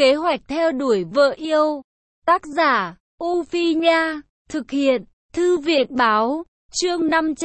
Kế hoạch theo đuổi vợ yêu. Tác giả, U Phi Nha. Thực hiện, Thư viện Báo. Chương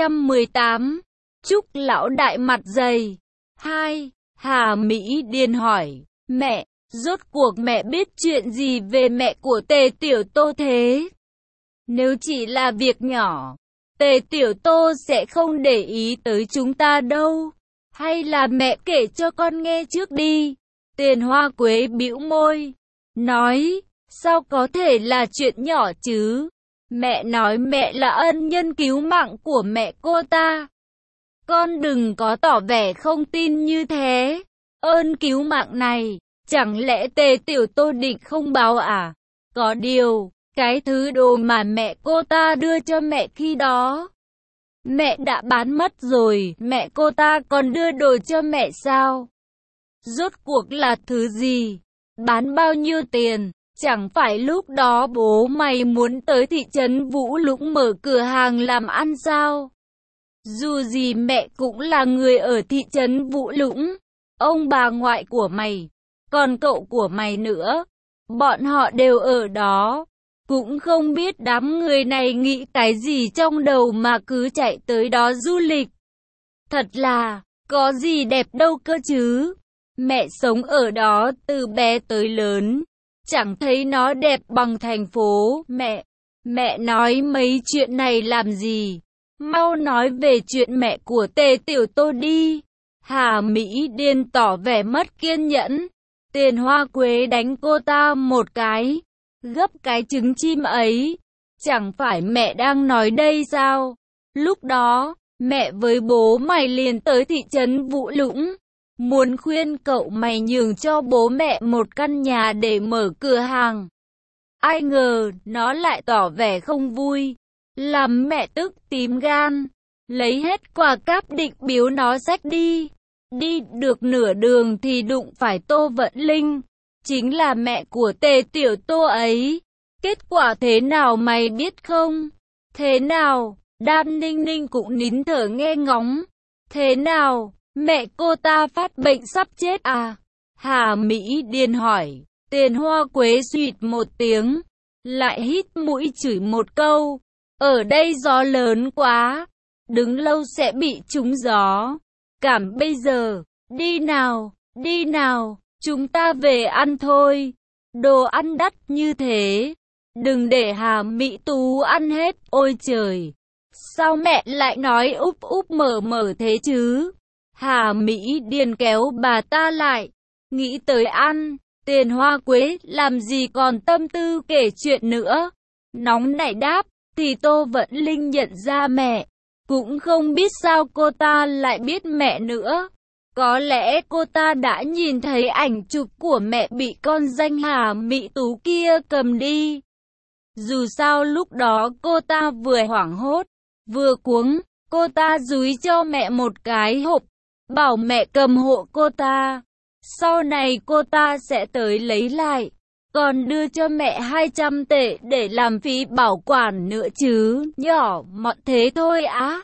518. Trúc lão đại mặt dày. 2. Hà Mỹ Điền hỏi, mẹ, rốt cuộc mẹ biết chuyện gì về mẹ của Tề Tiểu Tô thế? Nếu chỉ là việc nhỏ, Tề Tiểu Tô sẽ không để ý tới chúng ta đâu. Hay là mẹ kể cho con nghe trước đi. Tiền Hoa Quế bĩu môi, nói, sao có thể là chuyện nhỏ chứ? Mẹ nói mẹ là ân nhân cứu mạng của mẹ cô ta. Con đừng có tỏ vẻ không tin như thế. Ơn cứu mạng này, chẳng lẽ Tề Tiểu Tô định không báo à? Có điều, cái thứ đồ mà mẹ cô ta đưa cho mẹ khi đó, mẹ đã bán mất rồi, mẹ cô ta còn đưa đồ cho mẹ sao? Rốt cuộc là thứ gì? Bán bao nhiêu tiền? Chẳng phải lúc đó bố mày muốn tới thị trấn Vũ Lũng mở cửa hàng làm ăn sao? Dù gì mẹ cũng là người ở thị trấn Vũ Lũng. Ông bà ngoại của mày, còn cậu của mày nữa, bọn họ đều ở đó. Cũng không biết đám người này nghĩ cái gì trong đầu mà cứ chạy tới đó du lịch. Thật là, có gì đẹp đâu cơ chứ. Mẹ sống ở đó từ bé tới lớn, chẳng thấy nó đẹp bằng thành phố. Mẹ nói mấy chuyện này làm gì? Mau nói về chuyện mẹ của Tề Tiểu Tô đi. Hà Mỹ Điên tỏ vẻ mất kiên nhẫn. Tiền Hoa Quế đánh cô ta một cái. Gấp cái trứng chim ấy. Chẳng phải mẹ đang nói đây sao? Lúc đó, mẹ với bố mày liền tới thị trấn Vũ Lũng, muốn khuyên cậu mày nhường cho bố mẹ một căn nhà để mở cửa hàng. Ai ngờ, nó lại tỏ vẻ không vui, làm mẹ tức tím gan, lấy hết quà cáp định biếu nó xách đi. Đi được nửa đường thì đụng phải Tô Vận Linh, chính là mẹ của Tề Tiểu Tô ấy. Kết quả thế nào mày biết không? Thế nào? Đan Ninh Ninh cũng nín thở nghe ngóng. Thế nào? Mẹ cô ta phát bệnh sắp chết à? Hà Mỹ Điền hỏi. Tiền Hoa Quế suýt một tiếng, lại hít mũi chửi một câu. Ở đây gió lớn quá, đứng lâu sẽ bị trúng gió. Cảm bây giờ, đi nào, chúng ta về ăn thôi. Đồ ăn đắt như thế, đừng để Hà Mỹ Tú ăn hết. Ôi trời, sao mẹ lại nói úp úp mở mở thế chứ? Hà Mỹ Điền kéo bà ta lại, nghĩ tới ăn. Tiền Hoa Quế làm gì còn tâm tư kể chuyện nữa, nóng nảy đáp. Thì Tô Vận Linh nhận ra mẹ, cũng không biết sao cô ta lại biết mẹ nữa. Có lẽ cô ta đã nhìn thấy ảnh chụp của mẹ bị con danh Hà Mỹ Tú kia cầm đi. Dù sao lúc đó cô ta vừa hoảng hốt, vừa cuống. Cô ta dúi cho mẹ một cái hộp, bảo mẹ cầm hộ cô ta. Sau này cô ta sẽ tới lấy lại, còn đưa cho mẹ 200 tệ để làm phí bảo quản nữa chứ. Nhỏ mọn thế thôi á.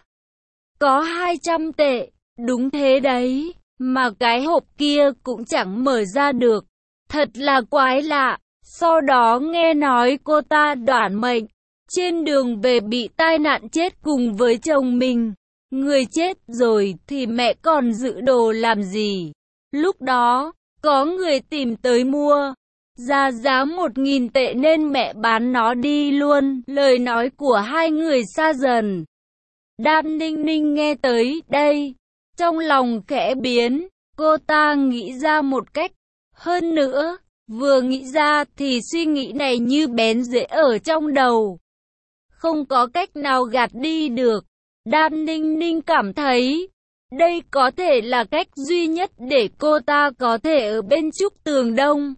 Có 200 tệ, đúng thế đấy, mà cái hộp kia cũng chẳng mở ra được. Thật là quái lạ. Sau đó nghe nói cô ta đoản mệnh, trên đường về bị tai nạn chết cùng với chồng mình. Người chết rồi thì mẹ còn giữ đồ làm gì? Lúc đó, có người tìm tới mua, ra giá 1.000 tệ nên mẹ bán nó đi luôn. Lời nói của hai người xa dần. Đan Ninh Ninh nghe tới đây, trong lòng khẽ biến. Cô ta nghĩ ra một cách. Hơn nữa, vừa nghĩ ra thì suy nghĩ này như bén rễ ở trong đầu, không có cách nào gạt đi được. Đan Ninh Ninh cảm thấy đây có thể là cách duy nhất để cô ta có thể ở bên Trúc Tường Đông,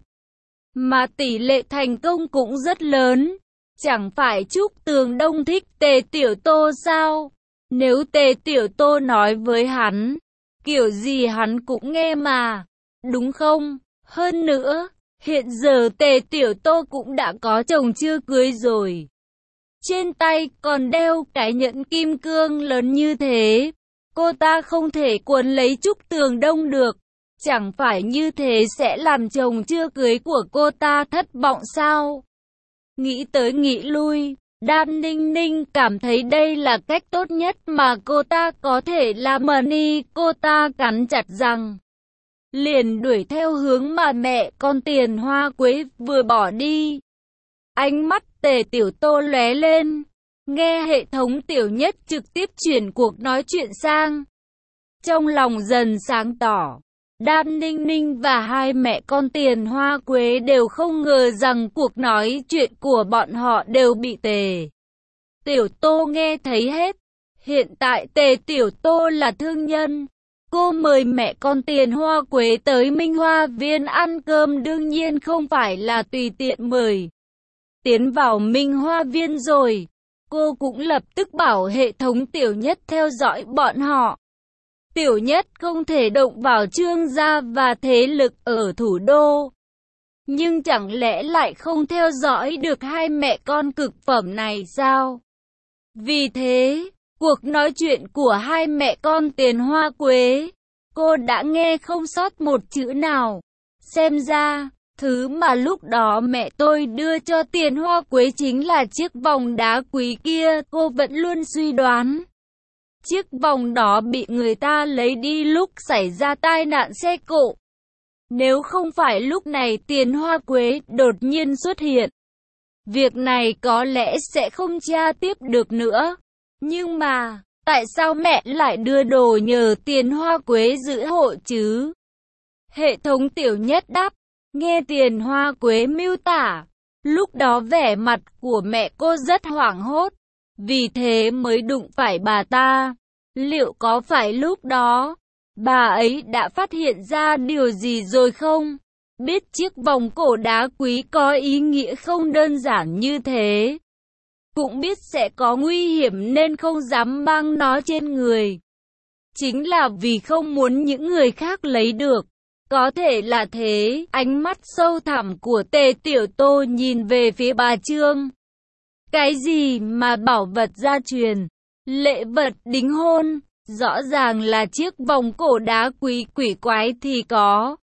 mà tỷ lệ thành công cũng rất lớn. Chẳng phải Trúc Tường Đông thích Tề Tiểu Tô sao? Nếu Tề Tiểu Tô nói với hắn, kiểu gì hắn cũng nghe mà, đúng không? Hơn nữa, hiện giờ Tề Tiểu Tô cũng đã có chồng chưa cưới rồi, trên tay còn đeo cái nhẫn kim cương lớn như thế. Cô ta không thể cuốn lấy Trúc Tường Đông được. Chẳng phải như thế sẽ làm chồng chưa cưới của cô ta thất vọng sao? Nghĩ tới nghĩ lui, Đan Ninh Ninh cảm thấy đây là cách tốt nhất mà cô ta có thể làm. Cô ta cắn chặt răng, liền đuổi theo hướng mà mẹ con Tiền Hoa Quế vừa bỏ đi. Ánh mắt Tề Tiểu Tô lóe lên, nghe hệ thống Tiểu Nhất trực tiếp chuyển cuộc nói chuyện sang. Trong lòng dần sáng tỏ, Đan Ninh Ninh và hai mẹ con Tiền Hoa Quế đều không ngờ rằng cuộc nói chuyện của bọn họ đều bị Tề Tiểu Tô nghe thấy hết. Hiện tại Tề Tiểu Tô là thương nhân. Cô mời mẹ con Tiền Hoa Quế tới Minh Hoa Viên ăn cơm, đương nhiên không phải là tùy tiện mời tiến vào Minh Hoa Viên rồi. Cô cũng lập tức bảo hệ thống Tiểu Nhất theo dõi bọn họ. Tiểu Nhất không thể động vào Trương gia và thế lực ở thủ đô. Nhưng chẳng lẽ lại không theo dõi được hai mẹ con cực phẩm này sao? Vì thế, cuộc nói chuyện của hai mẹ con Tiền Hoa Quế, cô đã nghe không sót một chữ nào. Xem ra, thứ mà lúc đó mẹ tôi đưa cho Tiền Hoa Quế chính là chiếc vòng đá quý kia. Cô vẫn luôn suy đoán chiếc vòng đó bị người ta lấy đi lúc xảy ra tai nạn xe cộ. Nếu không phải lúc này Tiền Hoa Quế đột nhiên xuất hiện, việc này có lẽ sẽ không tra tiếp được nữa. Nhưng mà, tại sao mẹ lại đưa đồ nhờ Tiền Hoa Quế giữ hộ chứ? Hệ thống Tiểu Nhất đáp, nghe Tiền Hoa Quế miêu tả, lúc đó vẻ mặt của mẹ cô rất hoảng hốt, vì thế mới đụng phải bà ta. Liệu có phải lúc đó, bà ấy đã phát hiện ra điều gì rồi không? Biết chiếc vòng cổ đá quý có ý nghĩa không đơn giản như thế. Cũng biết sẽ có nguy hiểm nên không dám mang nó trên người. Chính là vì không muốn những người khác lấy được. Có thể là thế. Ánh mắt sâu thẳm của Tề Tiểu Tô nhìn về phía bà Trương. Cái gì mà bảo vật gia truyền, lễ vật đính hôn, rõ ràng là chiếc vòng cổ đá quý quỷ quái thì có.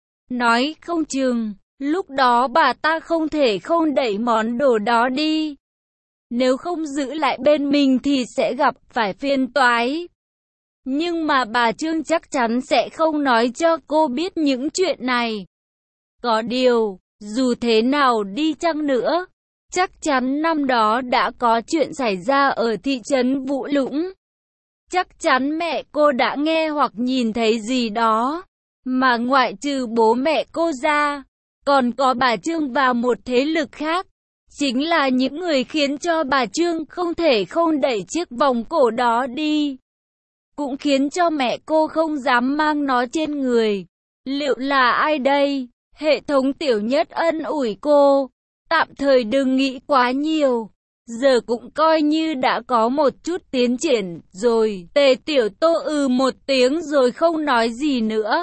Nói không chừng, lúc đó bà ta không thể không đẩy món đồ đó đi. Nếu không giữ lại bên mình thì sẽ gặp phải phiền toái. Nhưng mà bà Trương chắc chắn sẽ không nói cho cô biết những chuyện này. Có điều, dù thế nào đi chăng nữa, chắc chắn năm đó đã có chuyện xảy ra ở thị trấn Vũ Lũng. Chắc chắn mẹ cô đã nghe hoặc nhìn thấy gì đó, mà ngoại trừ bố mẹ cô ra, còn có bà Trương và một thế lực khác. Chính là những người khiến cho bà Trương không thể không đẩy chiếc vòng cổ đó đi. Cũng khiến cho mẹ cô không dám mang nó trên người. Liệu là ai đây? Hệ thống Tiểu Nhất ân ủi cô. Tạm thời đừng nghĩ quá nhiều. Giờ cũng coi như đã có một chút tiến triển rồi. Tề Tiểu Tô một tiếng rồi không nói gì nữa.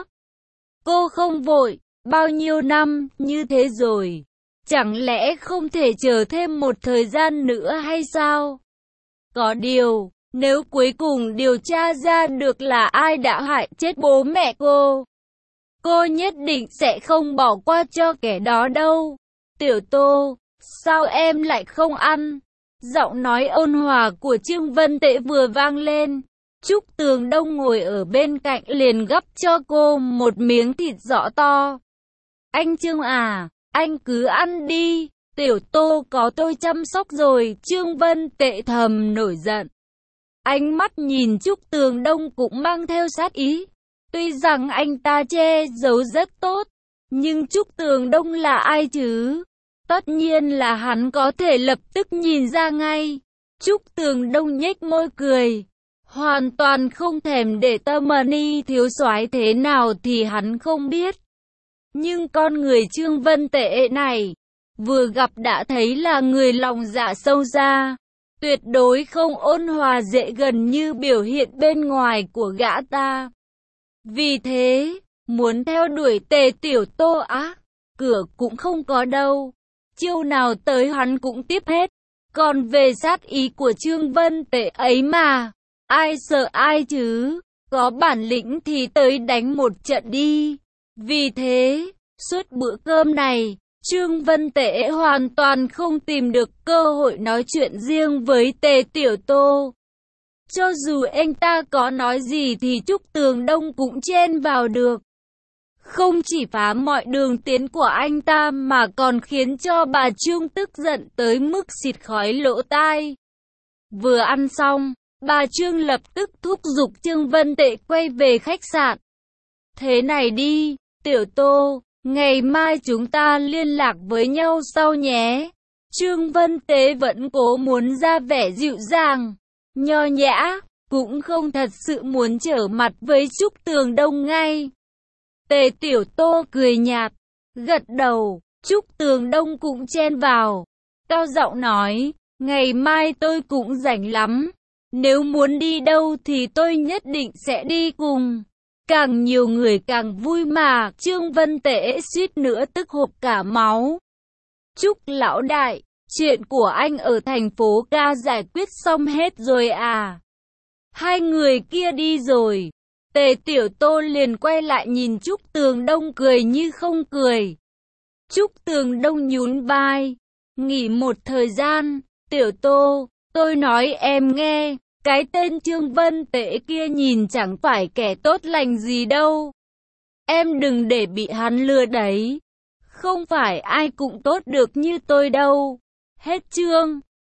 Cô không vội. Bao nhiêu năm như thế rồi, chẳng lẽ không thể chờ thêm một thời gian nữa hay sao? Có điều, nếu cuối cùng điều tra ra được là ai đã hại chết bố mẹ cô nhất định sẽ không bỏ qua cho kẻ đó đâu. Tiểu Tô, sao em lại không ăn? Giọng nói ôn hòa của Trương Vân Tệ vừa vang lên. Trúc Tường Đông ngồi ở bên cạnh liền gắp cho cô một miếng thịt giõ to. Anh Trương à, anh cứ ăn đi, Tiểu Tô có tôi chăm sóc rồi. Trương Vân Tệ thầm nổi giận. Ánh mắt nhìn Trúc Tường Đông cũng mang theo sát ý. Tuy rằng anh ta che giấu rất tốt, nhưng Trúc Tường Đông là ai chứ? Tất nhiên là hắn có thể lập tức nhìn ra ngay. Trúc Tường Đông nhếch môi cười, hoàn toàn không thèm để tâm. Thiếu soái thế nào thì hắn không biết. Nhưng con người Trương Vân Tệ này, vừa gặp đã thấy là người lòng dạ sâu xa, tuyệt đối không ôn hòa dễ gần như biểu hiện bên ngoài của gã ta. Vì thế, muốn theo đuổi Tề Tiểu Tô cửa cũng không có đâu. Chiêu nào tới hắn cũng tiếp hết. Còn về sát ý của Trương Vân Tệ ấy mà, ai sợ ai chứ? Có bản lĩnh thì tới đánh một trận đi. Vì thế, suốt bữa cơm này, Trương Vân Tễ hoàn toàn không tìm được cơ hội nói chuyện riêng với Tề Tiểu Tô. Cho dù anh ta có nói gì thì Trúc Tường Đông cũng chen vào được. Không chỉ phá mọi đường tiến của anh ta mà còn khiến cho bà Trương tức giận tới mức xịt khói lỗ tai. Vừa ăn xong, bà Trương lập tức thúc giục Trương Vân Tệ quay về khách sạn. Thế này đi, Tiểu Tô, ngày mai chúng ta liên lạc với nhau sau nhé. Trương Vân Tế vẫn cố muốn ra vẻ dịu dàng, nho nhã, cũng không thật sự muốn trở mặt với Trúc Tường Đông ngay. Tề Tiểu Tô cười nhạt, gật đầu, Trúc Tường Đông cũng chen vào, cao giọng nói, ngày mai tôi cũng rảnh lắm, nếu muốn đi đâu thì tôi nhất định sẽ đi cùng. Càng nhiều người càng vui mà, Trương Vân Tễ suýt nữa tức hộc cả máu. Trúc lão đại, chuyện của anh ở thành phố ca giải quyết xong hết rồi à? Hai người kia đi rồi. Tề Tiểu Tô liền quay lại nhìn Trúc Tường Đông cười như không cười. Trúc Tường Đông nhún vai. Nghỉ một thời gian, Tiểu Tô, tôi nói em nghe, cái tên Trương Vân Tễ kia nhìn chẳng phải kẻ tốt lành gì đâu. Em đừng để bị hắn lừa đấy. Không phải ai cũng tốt được như tôi đâu. Hết chương.